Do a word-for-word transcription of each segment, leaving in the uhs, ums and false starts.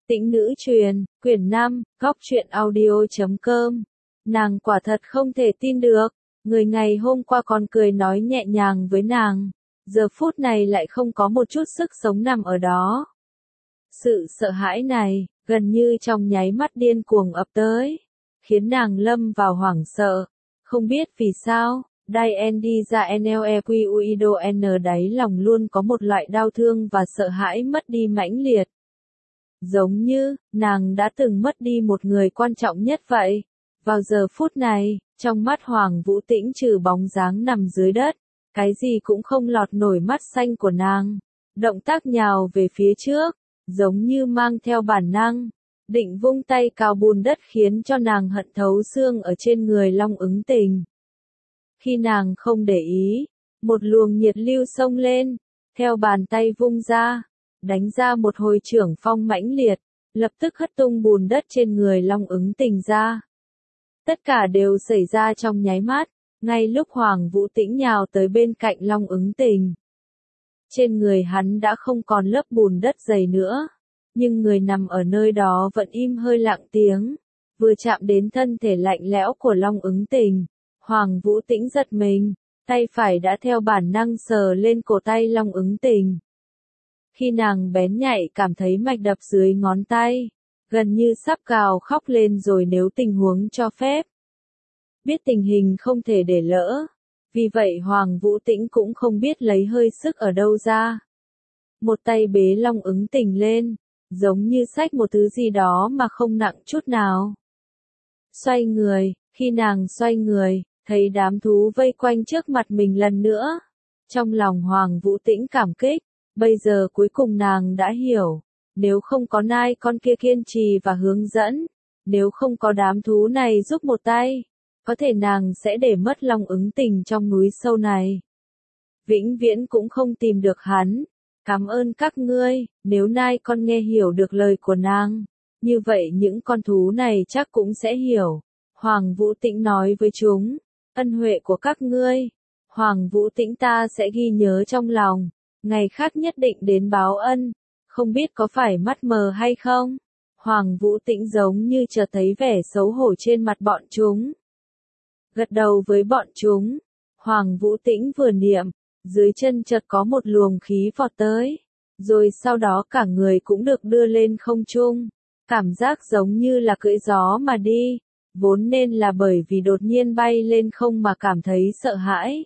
Tĩnh nữ truyền, quyển năm, góc truyện audio.com. Nàng quả thật không thể tin được, người ngày hôm qua còn cười nói nhẹ nhàng với nàng, giờ phút này lại không có một chút sức sống nằm ở đó. Sự sợ hãi này, gần như trong nháy mắt điên cuồng ập tới, khiến nàng lâm vào hoảng sợ, không biết vì sao. Diane đi ra Nequuido N đáy lòng luôn có một loại đau thương và sợ hãi mất đi mãnh liệt. Giống như, nàng đã từng mất đi một người quan trọng nhất vậy. Vào giờ phút này, trong mắt Hoàng Vũ Tĩnh trừ bóng dáng nằm dưới đất, cái gì cũng không lọt nổi mắt xanh của nàng. Động tác nhào về phía trước, giống như mang theo bản năng, định vung tay cào bùn đất khiến cho nàng hận thấu xương ở trên người Long Ứng Tình. Khi nàng không để ý, một luồng nhiệt lưu xông lên, theo bàn tay vung ra, đánh ra một hồi chưởng phong mãnh liệt, lập tức hất tung bùn đất trên người Long Ứng Tình ra. Tất cả đều xảy ra trong nháy mắt, ngay lúc Hoàng Vũ Tĩnh nhào tới bên cạnh Long Ứng Tình. Trên người hắn đã không còn lớp bùn đất dày nữa, nhưng người nằm ở nơi đó vẫn im hơi lặng tiếng, vừa chạm đến thân thể lạnh lẽo của Long Ứng Tình. Hoàng Vũ Tĩnh giật mình, tay phải đã theo bản năng sờ lên cổ tay Long Ứng Tình. Khi nàng bén nhạy cảm thấy mạch đập dưới ngón tay, gần như sắp gào khóc lên rồi nếu tình huống cho phép. Biết tình hình không thể để lỡ, vì vậy Hoàng Vũ Tĩnh cũng không biết lấy hơi sức ở đâu ra. Một tay bế Long Ứng Tình lên, giống như xách một thứ gì đó mà không nặng chút nào. Xoay người, khi nàng xoay người, thấy đám thú vây quanh trước mặt mình lần nữa. Trong lòng Hoàng Vũ Tĩnh cảm kích, bây giờ cuối cùng nàng đã hiểu, nếu không có nai con kia kiên trì và hướng dẫn, nếu không có đám thú này giúp một tay, có thể nàng sẽ để mất Long Ứng Tình trong núi sâu này. Vĩnh viễn cũng không tìm được hắn. Cảm ơn các ngươi, nếu nai con nghe hiểu được lời của nàng, như vậy những con thú này chắc cũng sẽ hiểu. Hoàng Vũ Tĩnh nói với chúng, ân huệ của các ngươi, Hoàng Vũ Tĩnh ta sẽ ghi nhớ trong lòng, ngày khác nhất định đến báo ân, không biết có phải mắt mờ hay không? Hoàng Vũ Tĩnh giống như chợt thấy vẻ xấu hổ trên mặt bọn chúng. Gật đầu với bọn chúng, Hoàng Vũ Tĩnh vừa niệm, dưới chân chợt có một luồng khí vọt tới, rồi sau đó cả người cũng được đưa lên không trung, cảm giác giống như là cưỡi gió mà đi. Vốn nên là bởi vì đột nhiên bay lên không mà cảm thấy sợ hãi.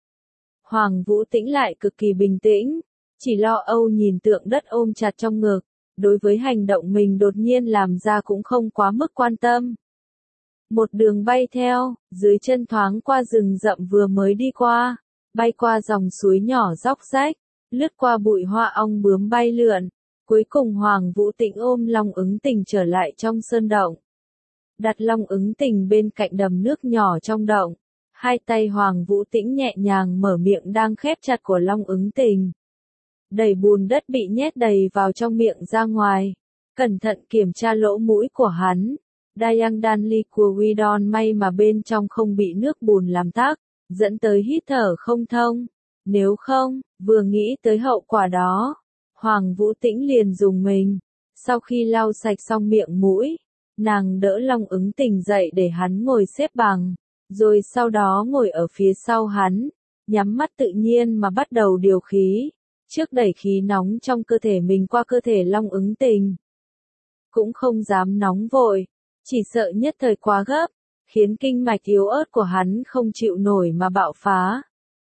Hoàng Vũ Tĩnh lại cực kỳ bình tĩnh, chỉ lo âu nhìn tượng đất ôm chặt trong ngực, đối với hành động mình đột nhiên làm ra cũng không quá mức quan tâm. Một đường bay theo, dưới chân thoáng qua rừng rậm vừa mới đi qua, bay qua dòng suối nhỏ róc rách, lướt qua bụi hoa ong bướm bay lượn, cuối cùng Hoàng Vũ Tĩnh ôm Long Ứng Tình trở lại trong sơn động. Đặt Long Ứng Tình bên cạnh đầm nước nhỏ trong động, hai tay Hoàng Vũ Tĩnh nhẹ nhàng mở miệng đang khép chặt của Long Ứng Tình. Đẩy bùn đất bị nhét đầy vào trong miệng ra ngoài, cẩn thận kiểm tra lỗ mũi của hắn. Dayang Danli của Widon may mà bên trong không bị nước bùn làm tắc, dẫn tới hít thở không thông. Nếu không, vừa nghĩ tới hậu quả đó, Hoàng Vũ Tĩnh liền dùng mình. Sau khi lau sạch xong miệng mũi, nàng đỡ Long Ứng Tình dậy để hắn ngồi xếp bằng, rồi sau đó ngồi ở phía sau hắn, nhắm mắt tự nhiên mà bắt đầu điều khí, trước đẩy khí nóng trong cơ thể mình qua cơ thể Long Ứng Tình. Cũng không dám nóng vội, chỉ sợ nhất thời quá gấp, khiến kinh mạch yếu ớt của hắn không chịu nổi mà bạo phá.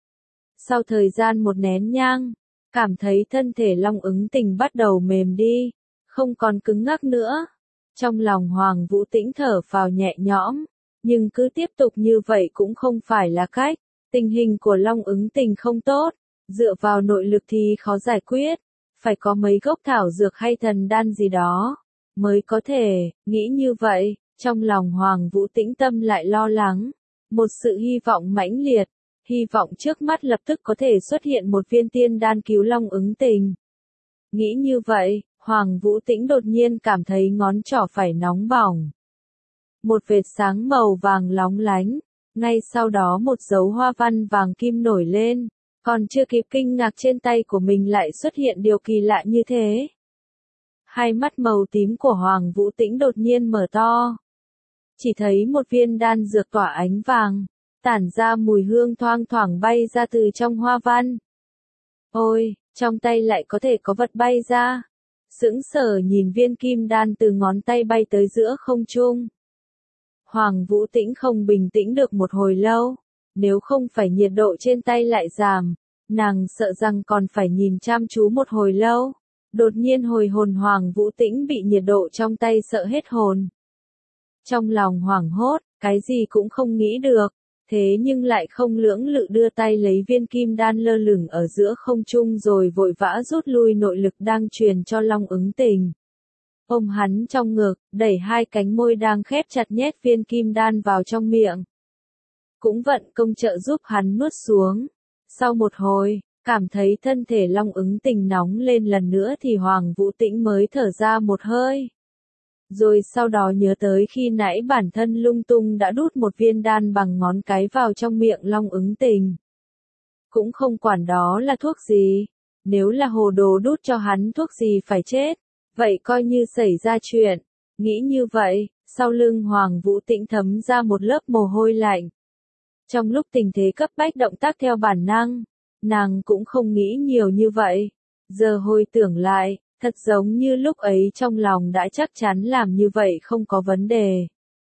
Sau thời gian một nén nhang, cảm thấy thân thể Long Ứng Tình bắt đầu mềm đi, không còn cứng ngắc nữa. Trong lòng Hoàng Vũ Tĩnh thở phào nhẹ nhõm, nhưng cứ tiếp tục như vậy cũng không phải là cách. Tình hình của Long Ứng Tình không tốt, dựa vào nội lực thì khó giải quyết, phải có mấy gốc thảo dược hay thần đan gì đó mới có thể. Nghĩ như vậy, trong lòng Hoàng Vũ Tĩnh tâm lại lo lắng, một sự hy vọng mãnh liệt, hy vọng trước mắt lập tức có thể xuất hiện một viên tiên đan cứu Long Ứng Tình. Nghĩ như vậy, Hoàng Vũ Tĩnh đột nhiên cảm thấy ngón trỏ phải nóng bỏng. Một vệt sáng màu vàng lóng lánh, ngay sau đó một dấu hoa văn vàng kim nổi lên, còn chưa kịp kinh ngạc trên tay của mình lại xuất hiện điều kỳ lạ như thế. Hai mắt màu tím của Hoàng Vũ Tĩnh đột nhiên mở to. Chỉ thấy một viên đan dược tỏa ánh vàng, tản ra mùi hương thoang thoảng bay ra từ trong hoa văn. Ôi, trong tay lại có thể có vật bay ra. Sững sờ nhìn viên kim đan từ ngón tay bay tới giữa không trung. Hoàng Vũ Tĩnh không bình tĩnh được một hồi lâu. Nếu không phải nhiệt độ trên tay lại giảm, nàng sợ rằng còn phải nhìn chăm chú một hồi lâu. Đột nhiên hồi hồn Hoàng Vũ Tĩnh bị nhiệt độ trong tay sợ hết hồn. Trong lòng hoảng hốt, cái gì cũng không nghĩ được, thế nhưng lại không lưỡng lự đưa tay lấy viên kim đan lơ lửng ở giữa không trung rồi vội vã rút lui nội lực đang truyền cho Long Ứng Tình. Ôm hắn trong ngực, đẩy hai cánh môi đang khép chặt nhét viên kim đan vào trong miệng. Cũng vận công trợ giúp hắn nuốt xuống. Sau một hồi, cảm thấy thân thể Long Ứng Tình nóng lên lần nữa thì Hoàng Vũ Tĩnh mới thở ra một hơi. Rồi sau đó nhớ tới khi nãy bản thân lung tung đã đút một viên đan bằng ngón cái vào trong miệng Long Ứng Tình. Cũng không quản đó là thuốc gì. Nếu là hồ đồ đút cho hắn thuốc gì phải chết. Vậy coi như xảy ra chuyện. Nghĩ như vậy, sau lưng Hoàng Vũ Tĩnh thấm ra một lớp mồ hôi lạnh. Trong lúc tình thế cấp bách động tác theo bản năng, nàng cũng không nghĩ nhiều như vậy. Giờ hồi tưởng lại, thật giống như lúc ấy trong lòng đã chắc chắn làm như vậy không có vấn đề.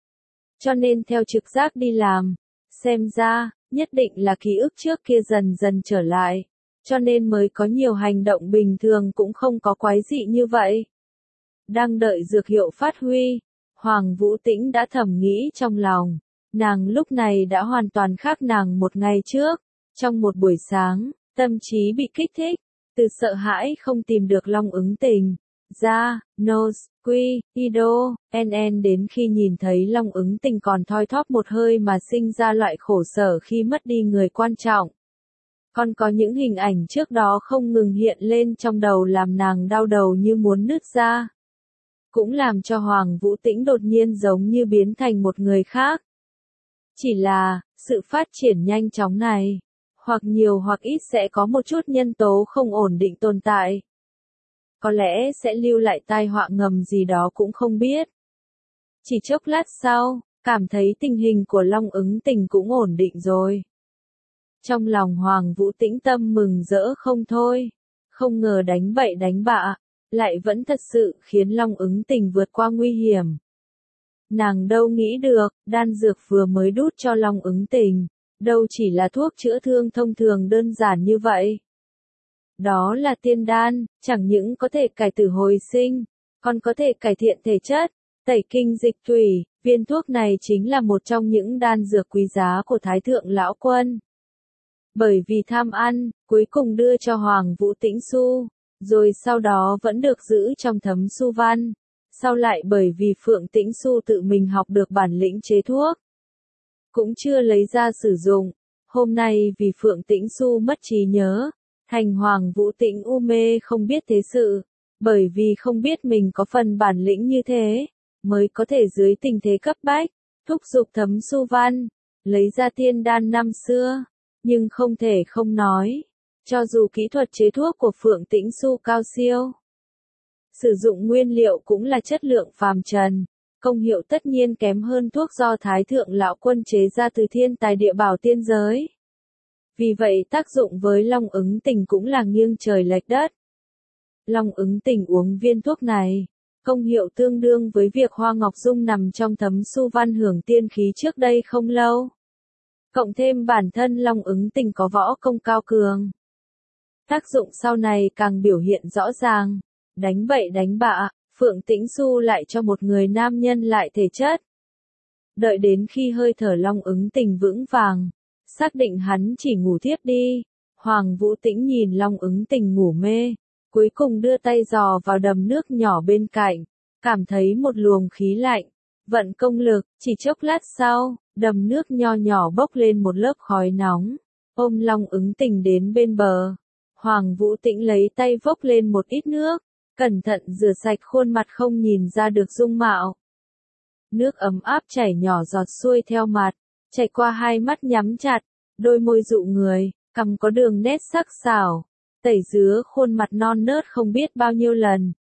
Cho nên theo trực giác đi làm, xem ra, nhất định là ký ức trước kia dần dần trở lại. Cho nên mới có nhiều hành động bình thường cũng không có quái dị như vậy. Đang đợi dược hiệu phát huy, Hoàng Vũ Tĩnh đã thầm nghĩ trong lòng. Nàng lúc này đã hoàn toàn khác nàng một ngày trước. Trong một buổi sáng, tâm trí bị kích thích, từ sợ hãi không tìm được Long Ứng Tình, ra, nose, quy, ido, nn đến khi nhìn thấy Long Ứng Tình còn thoi thóp một hơi mà sinh ra loại khổ sở khi mất đi người quan trọng. Còn có những hình ảnh trước đó không ngừng hiện lên trong đầu làm nàng đau đầu như muốn nứt ra. Cũng làm cho Hoàng Vũ Tĩnh đột nhiên giống như biến thành một người khác. Chỉ là, sự phát triển nhanh chóng này, hoặc nhiều hoặc ít sẽ có một chút nhân tố không ổn định tồn tại. Có lẽ sẽ lưu lại tai họa ngầm gì đó cũng không biết. Chỉ chốc lát sau, cảm thấy tình hình của Long Ứng Tình cũng ổn định rồi. Trong lòng Hoàng Vũ Tĩnh tâm mừng rỡ không thôi, không ngờ đánh bậy đánh bạ, lại vẫn thật sự khiến Long Ứng Tình vượt qua nguy hiểm. Nàng đâu nghĩ được, đan dược vừa mới đút cho Long Ứng Tình, đâu chỉ là thuốc chữa thương thông thường đơn giản như vậy. Đó là tiên đan, chẳng những có thể cải tử hồi sinh, còn có thể cải thiện thể chất, tẩy kinh dịch thủy, viên thuốc này chính là một trong những đan dược quý giá của Thái Thượng Lão Quân. Bởi vì tham ăn, cuối cùng đưa cho Hoàng Vũ Tĩnh Xu, rồi sau đó vẫn được giữ trong thấm Xu văn. Sau lại bởi vì Phượng Tĩnh Xu tự mình học được bản lĩnh chế thuốc, cũng chưa lấy ra sử dụng. Hôm nay vì Phượng Tĩnh Xu mất trí nhớ, thành Hoàng Vũ Tĩnh u mê không biết thế sự, bởi vì không biết mình có phần bản lĩnh như thế, mới có thể dưới tình thế cấp bách, thúc giục thấm Xu văn, lấy ra tiên đan năm xưa. Nhưng không thể không nói, cho dù kỹ thuật chế thuốc của Phượng Tĩnh Xu cao siêu, sử dụng nguyên liệu cũng là chất lượng phàm trần, công hiệu tất nhiên kém hơn thuốc do Thái Thượng Lão Quân chế ra từ thiên tài địa bảo tiên giới. Vì vậy tác dụng với Long Ứng Tình cũng là nghiêng trời lệch đất. Long Ứng Tình uống viên thuốc này, công hiệu tương đương với việc Hoa Ngọc Dung nằm trong thấm Xu văn hưởng tiên khí trước đây không lâu. Cộng thêm bản thân Long Ứng Tình có võ công cao cường. Tác dụng sau này càng biểu hiện rõ ràng. Đánh bậy đánh bạ, Phượng Tĩnh Xu lại cho một người nam nhân lại thể chất. Đợi đến khi hơi thở Long Ứng Tình vững vàng, xác định hắn chỉ ngủ thiếp đi. Hoàng Vũ Tĩnh nhìn Long Ứng Tình ngủ mê, cuối cùng đưa tay dò vào đầm nước nhỏ bên cạnh, cảm thấy một luồng khí lạnh. Vận công lực, chỉ chốc lát sau, đầm nước nho nhỏ bốc lên một lớp khói nóng, ôm Long Ứng Tình đến bên bờ. Hoàng Vũ Tĩnh lấy tay vốc lên một ít nước, cẩn thận rửa sạch khuôn mặt không nhìn ra được dung mạo. Nước ấm áp chảy nhỏ giọt xuôi theo mặt, chảy qua hai mắt nhắm chặt, đôi môi dụ người, cằm có đường nét sắc sảo, tẩy rứa khuôn mặt non nớt không biết bao nhiêu lần,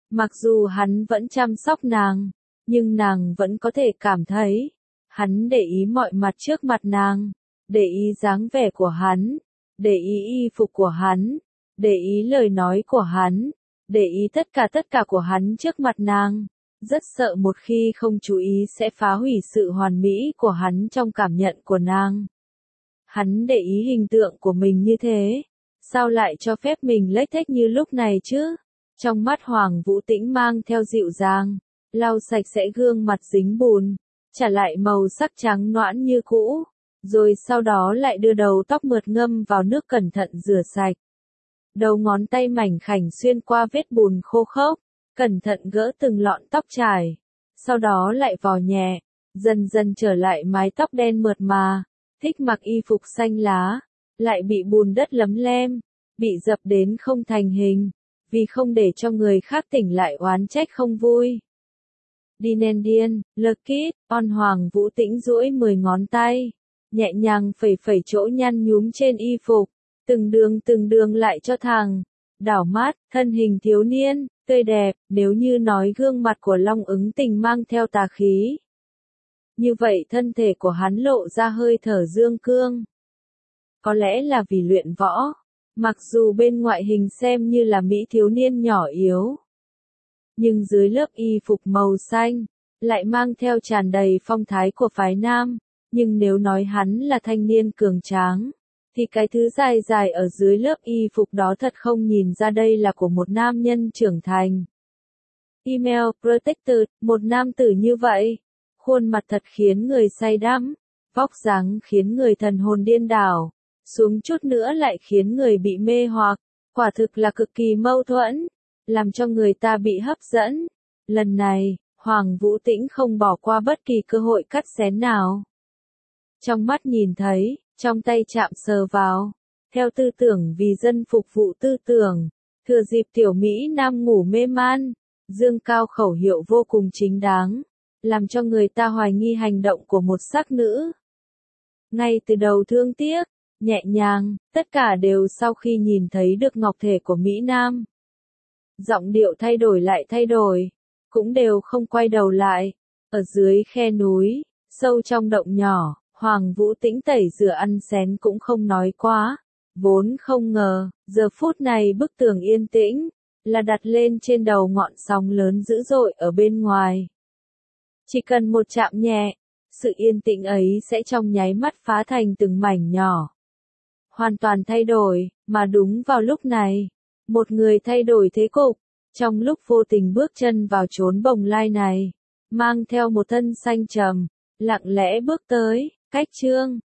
Mặc dù hắn vẫn chăm sóc nàng, nhưng nàng vẫn có thể cảm thấy, hắn để ý mọi mặt trước mặt nàng, để ý dáng vẻ của hắn, để ý y phục của hắn, để ý lời nói của hắn, để ý tất cả tất cả của hắn trước mặt nàng. Rất sợ một khi không chú ý sẽ phá hủy sự hoàn mỹ của hắn trong cảm nhận của nàng. Hắn để ý hình tượng của mình như thế, sao lại cho phép mình lếch thếch như lúc này chứ? Trong mắt Hoàng Vũ Tĩnh mang theo dịu dàng, lau sạch sẽ gương mặt dính bùn, trả lại màu sắc trắng nõn như cũ, rồi sau đó lại đưa đầu tóc mượt ngâm vào nước cẩn thận rửa sạch. Đầu ngón tay mảnh khảnh xuyên qua vết bùn khô khốc, cẩn thận gỡ từng lọn tóc trải, sau đó lại vò nhẹ, dần dần trở lại mái tóc đen mượt mà, thích mặc y phục xanh lá, lại bị bùn đất lấm lem, bị dập đến không thành hình, vì không để cho người khác tỉnh lại oán trách không vui. Dinendian, Lekit, On Hoàng Vũ Tĩnh duỗi mười ngón tay, nhẹ nhàng phẩy phẩy chỗ nhăn nhúm trên y phục, từng đường từng đường lại cho thẳng, đảo mắt, thân hình thiếu niên, tươi đẹp, nếu như nói gương mặt của Long Ứng Tình mang theo tà khí. Như vậy thân thể của hắn lộ ra hơi thở dương cương. Có lẽ là vì luyện võ, mặc dù bên ngoại hình xem như là mỹ thiếu niên nhỏ yếu, nhưng dưới lớp y phục màu xanh, lại mang theo tràn đầy phong thái của phái nam, nhưng nếu nói hắn là thanh niên cường tráng, thì cái thứ dài dài ở dưới lớp y phục đó thật không nhìn ra đây là của một nam nhân trưởng thành. Email Protected, một nam tử như vậy, khuôn mặt thật khiến người say đắm, vóc dáng khiến người thần hồn điên đảo, xuống chút nữa lại khiến người bị mê hoặc, quả thực là cực kỳ mâu thuẫn, làm cho người ta bị hấp dẫn. Lần này, Hoàng Vũ Tĩnh không bỏ qua bất kỳ cơ hội cắt xén nào. Trong mắt nhìn thấy, trong tay chạm sờ vào, theo tư tưởng vì dân phục vụ tư tưởng, thừa dịp tiểu Mỹ Nam ngủ mê man, dương cao khẩu hiệu vô cùng chính đáng, làm cho người ta hoài nghi hành động của một sắc nữ. Ngay từ đầu thương tiếc, nhẹ nhàng, tất cả đều sau khi nhìn thấy được ngọc thể của Mỹ Nam. Giọng điệu thay đổi lại thay đổi, cũng đều không quay đầu lại. Ở dưới khe núi, sâu trong động nhỏ, Hoàng Vũ Tĩnh tẩy rửa ăn xén cũng không nói quá. Vốn không ngờ, giờ phút này bức tường yên tĩnh, là đặt lên trên đầu ngọn sóng lớn dữ dội ở bên ngoài. Chỉ cần một chạm nhẹ, sự yên tĩnh ấy sẽ trong nháy mắt phá thành từng mảnh nhỏ. Hoàn toàn thay đổi, mà đúng vào lúc này, một người thay đổi thế cục, trong lúc vô tình bước chân vào chốn bồng lai này, mang theo một thân xanh trầm, lặng lẽ bước tới, cách chương.